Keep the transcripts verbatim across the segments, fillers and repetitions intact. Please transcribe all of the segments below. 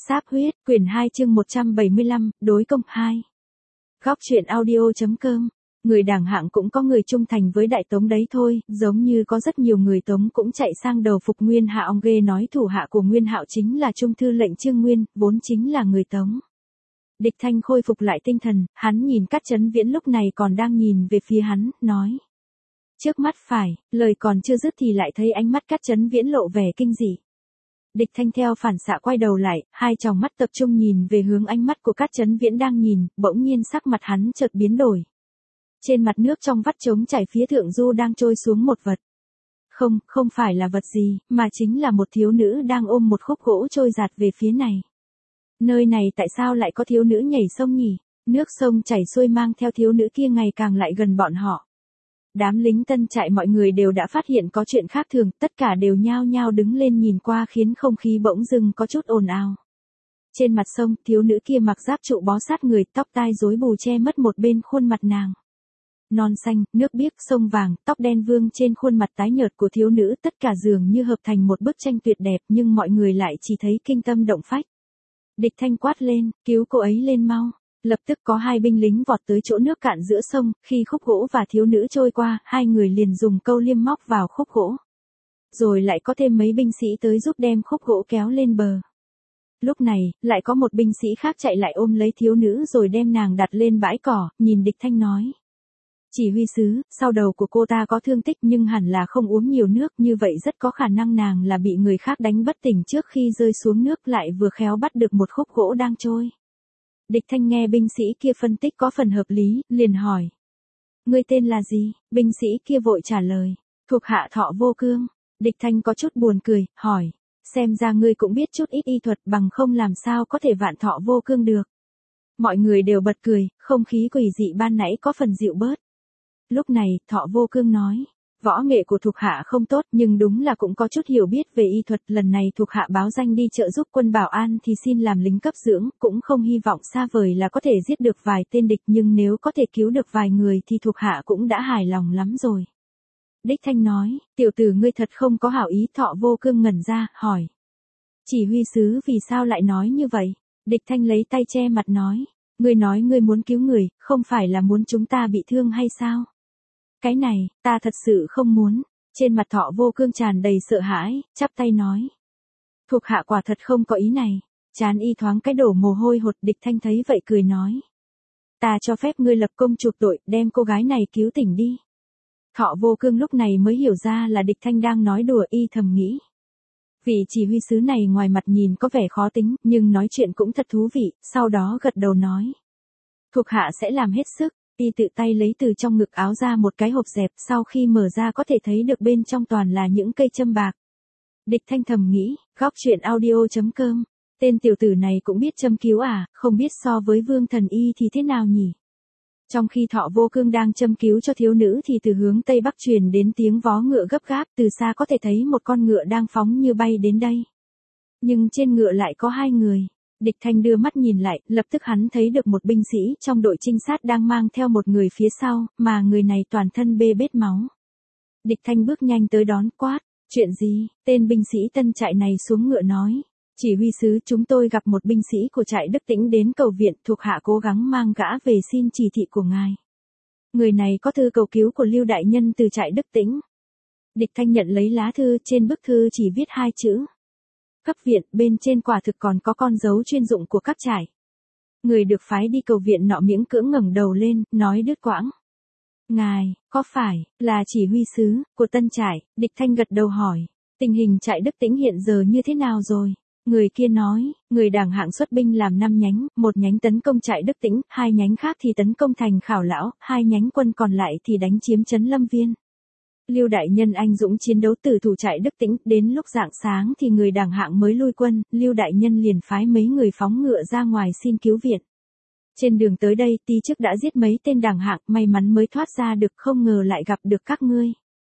Sáp huyết, quyển hai chương một trăm bảy mươi lăm, đối công hai. Góc truyện audio.com. Người đảng hạng cũng có người trung thành với Đại Tống đấy thôi, giống như có rất nhiều người Tống cũng chạy sang đầu phục Nguyên Hạo. Ông ghê nói thủ hạ của Nguyên Hạo chính là Trung thư lệnh Trương Nguyên, vốn chính là người Tống. Địch Thanh khôi phục lại tinh thần, hắn nhìn Cát Chấn Viễn lúc này còn đang nhìn về phía hắn, nói. Trước mắt phải, lời còn chưa dứt thì lại thấy ánh mắt Cát Chấn Viễn lộ vẻ kinh dị. Địch Thanh theo phản xạ quay đầu lại, hai tròng mắt tập trung nhìn về hướng ánh mắt của Cát Chấn Viễn đang nhìn, bỗng nhiên sắc mặt hắn chợt biến đổi. Trên mặt nước trong vắt trống chảy phía thượng du đang trôi xuống một vật. Không, không phải là vật gì, mà chính là một thiếu nữ đang ôm một khúc gỗ trôi dạt về phía này. Nơi này tại sao lại có thiếu nữ nhảy sông nhỉ? Nước sông chảy xuôi mang theo thiếu nữ kia ngày càng lại gần bọn họ. Đám lính tân trại mọi người đều đã phát hiện có chuyện khác thường, tất cả đều nhao nhao đứng lên nhìn qua khiến không khí bỗng dưng có chút ồn ào. Trên mặt sông, thiếu nữ kia mặc giáp trụ bó sát người, tóc tai rối bù che mất một bên khuôn mặt nàng. Non xanh, nước biếc, sông vàng, tóc đen vương trên khuôn mặt tái nhợt của thiếu nữ, tất cả dường như hợp thành một bức tranh tuyệt đẹp, nhưng mọi người lại chỉ thấy kinh tâm động phách. Địch Thanh quát lên, cứu cô ấy lên mau. Lập tức có hai binh lính vọt tới chỗ nước cạn giữa sông, khi khúc gỗ và thiếu nữ trôi qua, hai người liền dùng câu liêm móc vào khúc gỗ. Rồi lại có thêm mấy binh sĩ tới giúp đem khúc gỗ kéo lên bờ. Lúc này, lại có một binh sĩ khác chạy lại ôm lấy thiếu nữ rồi đem nàng đặt lên bãi cỏ, nhìn Địch Thanh nói. Chỉ huy sứ, sau đầu của cô ta có thương tích nhưng hẳn là không uống nhiều nước, như vậy rất có khả năng nàng là bị người khác đánh bất tỉnh trước khi rơi xuống nước, lại vừa khéo bắt được một khúc gỗ đang trôi. Địch Thanh nghe binh sĩ kia phân tích có phần hợp lý, liền hỏi. Ngươi tên là gì? Binh sĩ kia vội trả lời. Thuộc hạ Thọ Vô Cương. Địch Thanh có chút buồn cười, hỏi. Xem ra ngươi cũng biết chút ít y thuật, bằng không làm sao có thể vạn thọ vô cương được. Mọi người đều bật cười, không khí quỷ dị ban nãy có phần dịu bớt. Lúc này, Thọ Vô Cương nói. Võ nghệ của thuộc hạ không tốt nhưng đúng là cũng có chút hiểu biết về y thuật, lần này thuộc hạ báo danh đi trợ giúp quân Bảo An thì xin làm lính cấp dưỡng, cũng không hy vọng xa vời là có thể giết được vài tên địch, nhưng nếu có thể cứu được vài người thì thuộc hạ cũng đã hài lòng lắm rồi. Địch Thanh nói, tiểu tử ngươi thật không có hảo ý. Thọ Vô Cương ngẩn ra, hỏi. Chỉ huy sứ vì sao lại nói như vậy? Địch Thanh lấy tay che mặt nói, ngươi nói ngươi muốn cứu người, không phải là muốn chúng ta bị thương hay sao? Cái này, ta thật sự không muốn. Trên mặt Thọ Vô Cương tràn đầy sợ hãi, chắp tay nói. Thuộc hạ quả thật không có ý này. Chán y thoáng cái đổ mồ hôi hột. Địch Thanh thấy vậy cười nói. Ta cho phép ngươi lập công chuộc tội, đem cô gái này cứu tỉnh đi. Thọ Vô Cương lúc này mới hiểu ra là Địch Thanh đang nói đùa, y thầm nghĩ. Vị chỉ huy sứ này ngoài mặt nhìn có vẻ khó tính, nhưng nói chuyện cũng thật thú vị, sau đó gật đầu nói. Thuộc hạ sẽ làm hết sức. Y tự tay lấy từ trong ngực áo ra một cái hộp dẹp, sau khi mở ra có thể thấy được bên trong toàn là những cây châm bạc. Địch Thanh thầm nghĩ, góc truyện audio.com, tên tiểu tử này cũng biết châm cứu à, không biết so với Vương Thần Y thì thế nào nhỉ? Trong khi Thọ Vô Cương đang châm cứu cho thiếu nữ thì từ hướng tây bắc truyền đến tiếng vó ngựa gấp gáp, từ xa có thể thấy một con ngựa đang phóng như bay đến đây. Nhưng trên ngựa lại có hai người. Địch Thanh đưa mắt nhìn lại, lập tức hắn thấy được một binh sĩ trong đội trinh sát đang mang theo một người phía sau, mà người này toàn thân bê bết máu. Địch Thanh bước nhanh tới đón, quát, chuyện gì? Tên binh sĩ tân trại này xuống ngựa nói, chỉ huy sứ, chúng tôi gặp một binh sĩ của trại Đức Tĩnh đến cầu viện, thuộc hạ cố gắng mang gã về xin chỉ thị của ngài. Người này có thư cầu cứu của Lưu đại nhân từ trại Đức Tĩnh. Địch Thanh nhận lấy lá thư, trên bức thư chỉ viết hai chữ. Cấp viện, bên trên quả thực còn có con dấu chuyên dụng của các trại. Người được phái đi cầu viện nọ miễn cưỡng ngẩng đầu lên, nói đứt quãng. Ngài, có phải là chỉ huy sứ của tân trại? Địch Thanh gật đầu hỏi, tình hình trại Đức Tĩnh hiện giờ như thế nào rồi? Người kia nói, người đảng hạng xuất binh làm năm nhánh, một nhánh tấn công trại Đức Tĩnh, hai nhánh khác thì tấn công thành Khảo Lão, hai nhánh quân còn lại thì đánh chiếm trấn Lâm Viên. Lưu đại nhân anh dũng chiến đấu từ thủ trại Đức Tĩnh, đến lúc rạng sáng thì người đảng hạng mới lui quân, Lưu đại nhân liền phái mấy người phóng ngựa ra ngoài xin cứu viện. Trên đường tới đây, ti chức đã giết mấy tên đảng hạng, may mắn mới thoát ra được, không ngờ lại gặp được các ngươi.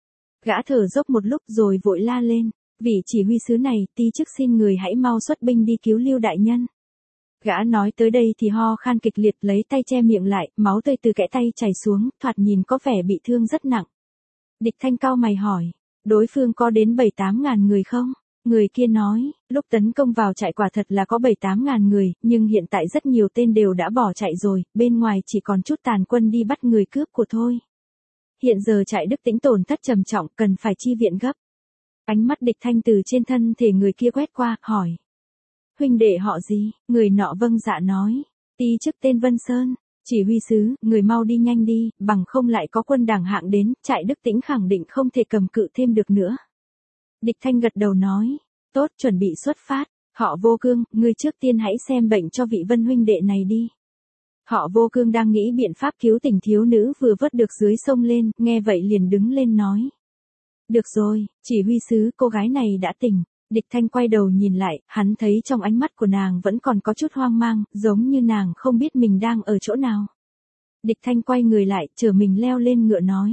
Gã thở dốc một lúc rồi vội la lên, vị chỉ huy sứ này, ti chức xin người hãy mau xuất binh đi cứu Lưu đại nhân. Gã nói tới đây thì ho khan kịch liệt, lấy tay che miệng lại, máu tươi từ kẽ tay chảy xuống, thoạt nhìn có vẻ bị thương rất nặng. Địch Thanh cau mày hỏi, đối phương có đến bảy tám ngàn người không? Người kia nói, lúc tấn công vào trại quả thật là có bảy tám ngàn người, nhưng hiện tại rất nhiều tên đều đã bỏ chạy rồi, bên ngoài chỉ còn chút tàn quân đi bắt người cướp của thôi. Hiện giờ trại Đức Tĩnh tổn thất trầm trọng, cần phải chi viện gấp. Ánh mắt Địch Thanh từ trên thân thể người kia quét qua, hỏi. Huynh đệ họ gì? Người nọ vâng dạ nói. Ti chức tên Vân Sơn. Chỉ huy sứ, người mau đi nhanh đi, bằng không lại có quân đảng hạng đến, trại Đức Tĩnh khẳng định không thể cầm cự thêm được nữa. Địch Thanh gật đầu nói. Tốt, chuẩn bị xuất phát. Họ Vô Cương, ngươi trước tiên hãy xem bệnh cho vị Vân huynh đệ này đi. Họ Vô Cương đang nghĩ biện pháp cứu tình thiếu nữ vừa vớt được dưới sông lên, nghe vậy liền đứng lên nói. Được rồi, chỉ huy sứ, cô gái này đã tỉnh. Địch Thanh quay đầu nhìn lại, hắn thấy trong ánh mắt của nàng vẫn còn có chút hoang mang, giống như nàng không biết mình đang ở chỗ nào. Địch Thanh quay người lại, chờ mình leo lên ngựa nói.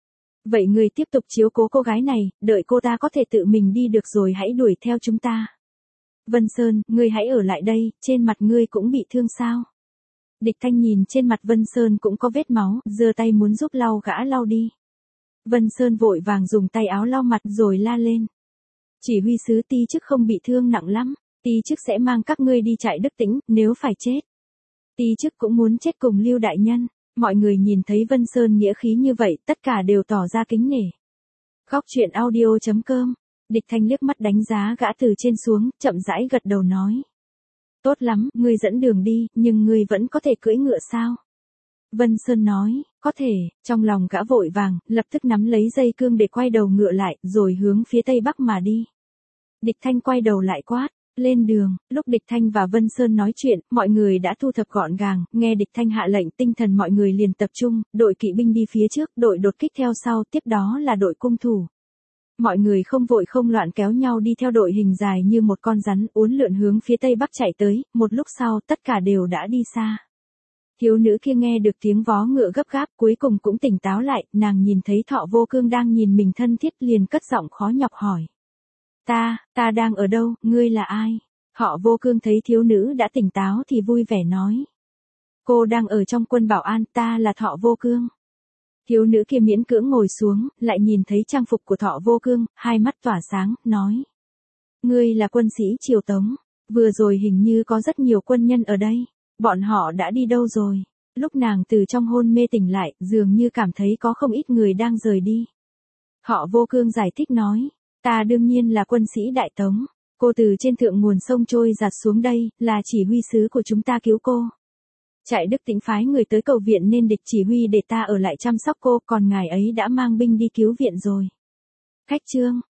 Vậy người tiếp tục chiếu cố cô gái này, đợi cô ta có thể tự mình đi được rồi hãy đuổi theo chúng ta. Vân Sơn, ngươi hãy ở lại đây, trên mặt ngươi cũng bị thương sao? Địch Thanh nhìn trên mặt Vân Sơn cũng có vết máu, giơ tay muốn giúp lau gã lau đi. Vân Sơn vội vàng dùng tay áo lau mặt rồi la lên. Chỉ huy sứ, Ti chức không bị thương nặng lắm, Ti chức sẽ mang các ngươi đi trại Đức Tĩnh, nếu phải chết. Ti chức cũng muốn chết cùng Lưu đại nhân. Mọi người nhìn thấy Vân Sơn nghĩa khí như vậy, tất cả đều tỏ ra kính nể. Góc truyện audio chấm com. Địch Thanh liếc mắt đánh giá gã từ trên xuống, chậm rãi gật đầu nói. Tốt lắm, ngươi dẫn đường đi, nhưng ngươi vẫn có thể cưỡi ngựa sao? Vân Sơn nói, có thể, trong lòng gã vội vàng, lập tức nắm lấy dây cương để quay đầu ngựa lại, rồi hướng phía tây bắc mà đi. Địch Thanh quay đầu lại quát, lên đường. Lúc Địch Thanh và Vân Sơn nói chuyện, mọi người đã thu thập gọn gàng, nghe Địch Thanh hạ lệnh, tinh thần mọi người liền tập trung, đội kỵ binh đi phía trước, đội đột kích theo sau, tiếp đó là đội cung thủ. Mọi người không vội không loạn kéo nhau đi theo đội hình dài như một con rắn, uốn lượn hướng phía tây bắc chạy tới, một lúc sau tất cả đều đã đi xa. Thiếu nữ kia nghe được tiếng vó ngựa gấp gáp, cuối cùng cũng tỉnh táo lại, nàng nhìn thấy Thọ Vô Cương đang nhìn mình thân thiết liền cất giọng khó nhọc hỏi. Ta, ta đang ở đâu, ngươi là ai? Họ Vô Cương thấy thiếu nữ đã tỉnh táo thì vui vẻ nói. Cô đang ở trong quân bảo an, ta là Thọ Vô Cương. Thiếu nữ kia miễn cưỡng ngồi xuống, lại nhìn thấy trang phục của Thọ Vô Cương, hai mắt tỏa sáng, nói. Ngươi là quân sĩ Triều Tống, vừa rồi hình như có rất nhiều quân nhân ở đây, bọn họ đã đi đâu rồi? Lúc nàng từ trong hôn mê tỉnh lại, dường như cảm thấy có không ít người đang rời đi. Họ Vô Cương giải thích nói. Ta đương nhiên là quân sĩ Đại Tống, cô từ trên thượng nguồn sông trôi giạt xuống đây, là chỉ huy sứ của chúng ta cứu cô. Trại Đức Tĩnh phái người tới cầu viện nên địch chỉ huy để ta ở lại chăm sóc cô, còn ngài ấy đã mang binh đi cứu viện rồi. Khách trương,